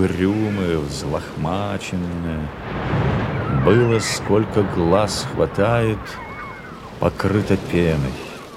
угрюмое, взлохмаченное. Было, сколько глаз хватает, покрыто пеной.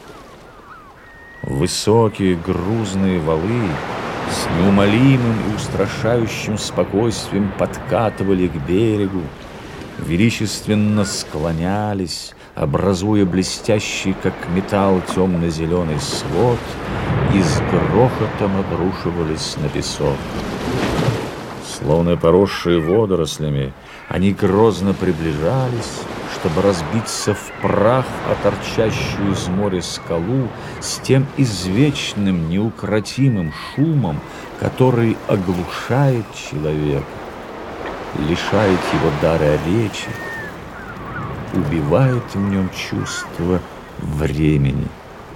Высокие грузные валы с неумолимым и устрашающим спокойствием подкатывали к берегу, величественно склонялись, образуя блестящий, как металл, темно-зеленый свод, и с грохотом обрушивались на песок. Словно поросшие водорослями, они грозно приближались, чтобы разбиться в прах о торчащую из моря скалу с тем извечным неукротимым шумом, который оглушает человека, лишает его дара речи, убивает в нем чувство времени.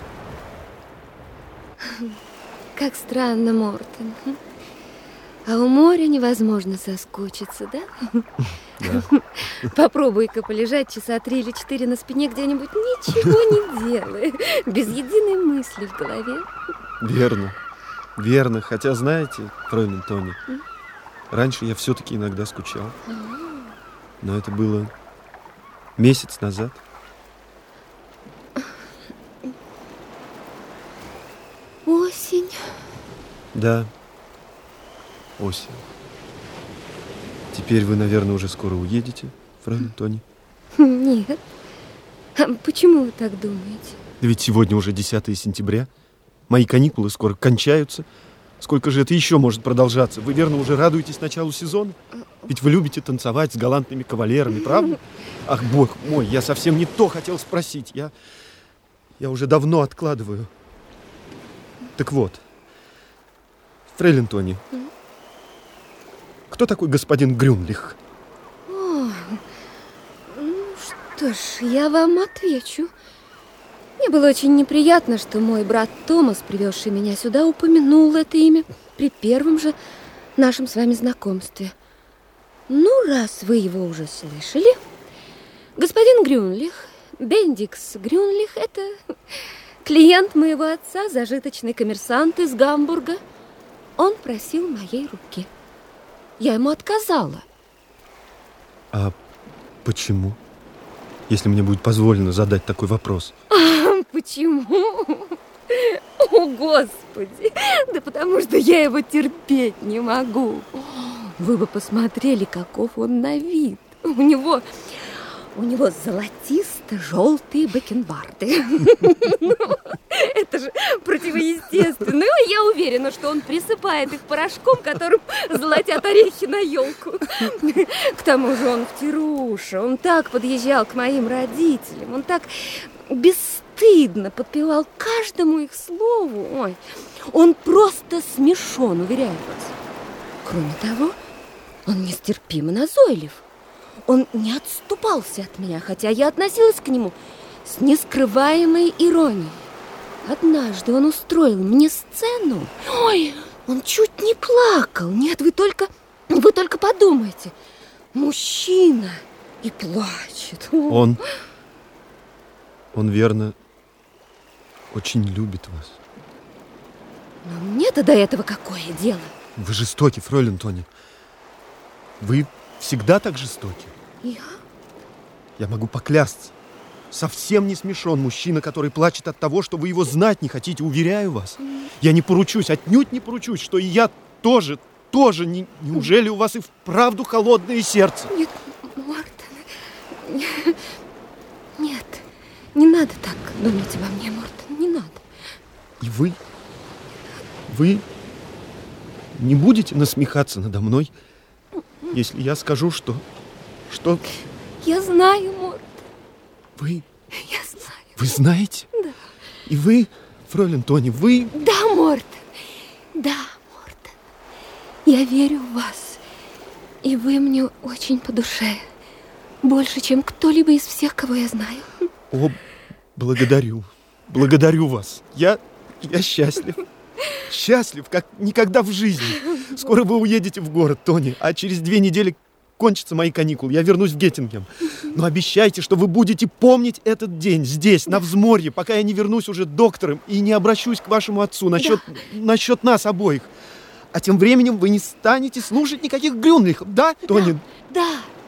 Как странно, Мортен. А у моря невозможно соскучиться, да? Да. Попробуй-ка полежать часа 3 или 4 на спине где-нибудь, ничего не делая, без единой мысли в голове. Верно, верно. Хотя, знаете, фройлен Тони, раньше я все-таки иногда скучал. Но это было месяц назад. Осень. Да, осень. Теперь вы, наверное, уже скоро уедете, фройлен Тони? Нет. А почему вы так думаете? Да ведь сегодня уже 10 сентября. Мои каникулы скоро кончаются. Сколько же это еще может продолжаться? Вы, верно, уже радуетесь началу сезона? Ведь вы любите танцевать с галантными кавалерами, правда? Ах, бог мой, я совсем не то хотел спросить. Я уже давно откладываю. Так вот, фрейлин Тони, кто такой господин Грюнлих? О, ну что ж, я вам отвечу. Мне было очень неприятно, что мой брат Томас, привезший меня сюда, упомянул это имя при первом же нашем с вами знакомстве. Ну, раз вы его уже слышали, господин Грюнлих, Бендикс Грюнлих, это клиент моего отца, зажиточный коммерсант из Гамбурга. Он просил моей руки. Я ему отказала. А почему? Если мне будет позволено задать такой вопрос. Почему? О, Господи! Да потому что я его терпеть не могу. Вы бы посмотрели, каков он на вид. У него золотисто-желтые бакенбарды. Это же противоестественно. И я уверена, что он присыпает их порошком, которым золотят орехи на елку. К тому же он втируша. Он так подъезжал к моим родителям. Он так бесстыдно подпевал каждому их слову. Ой, он просто смешон, уверяю вас. Кроме того, он нестерпимо назойлив. Он не отступался от меня, хотя я относилась к нему с нескрываемой иронией. Однажды он устроил мне сцену. Ой, он чуть не плакал. Нет, вы только подумайте. Мужчина и плачет. Он, верно, очень любит вас. Но мне-то до этого какое дело? Вы жестоки, фройлен Тони. Вы всегда так жестоки. Я могу поклясться. Совсем не смешон мужчина, который плачет от того, что вы его знать не хотите, уверяю вас. Я не поручусь, отнюдь не поручусь, что и я тоже. Неужели у вас и вправду холодное сердце? Нет, Мортен. Нет, не надо так думать обо мне, Мортен, не надо. И вы не будете насмехаться надо мной, если я скажу, что... Я знаю, Мортен. Я знаю. Вы знаете? Да. И вы, фройлен Тони, вы... Да, Мортен. Да, Мортен. Я верю в вас. И вы мне очень по душе. Больше, чем кто-либо из всех, кого я знаю. О, благодарю. Благодарю вас. Я счастлив. Счастлив, как никогда в жизни. Скоро вы уедете в город, Тони, а через 2 недели кончатся мои каникулы. Я вернусь в Геттингем. Но обещайте, что вы будете помнить этот день здесь, на взморье, пока я не вернусь уже доктором и не обращусь к вашему отцу насчет нас обоих. А тем временем вы не станете слушать никаких Грюнлихов, да, Тонин? Да.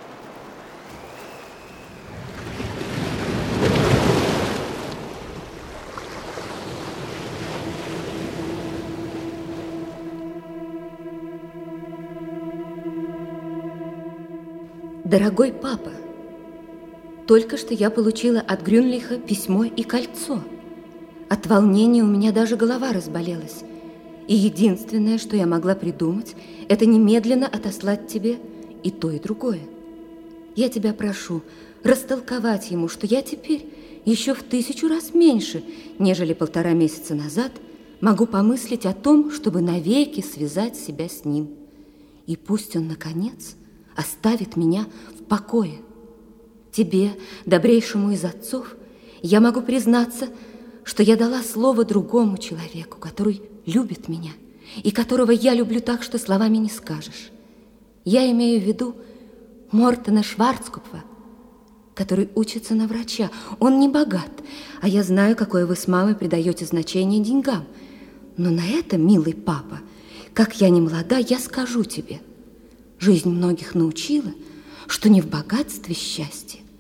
Дорогой папа, только что я получила от Грюнлиха письмо и кольцо. От волнения у меня даже голова разболелась. И единственное, что я могла придумать, это немедленно отослать тебе и то, и другое. Я тебя прошу растолковать ему, что я теперь еще в 1000 раз меньше, нежели 1,5 месяца назад, могу помыслить о том, чтобы навеки связать себя с ним. И пусть он, наконец, оставит меня в покое. Тебе, добрейшему из отцов, я могу признаться, что я дала слово другому человеку, который любит меня и которого я люблю так, что словами не скажешь. Я имею в виду Мортона Шварцкопфа, который учится на врача. Он не богат, а я знаю, какое вы с мамой придаете значение деньгам. Но на это, милый папа, как я не молода, я скажу тебе. Жизнь многих научила, что не в богатстве счастье,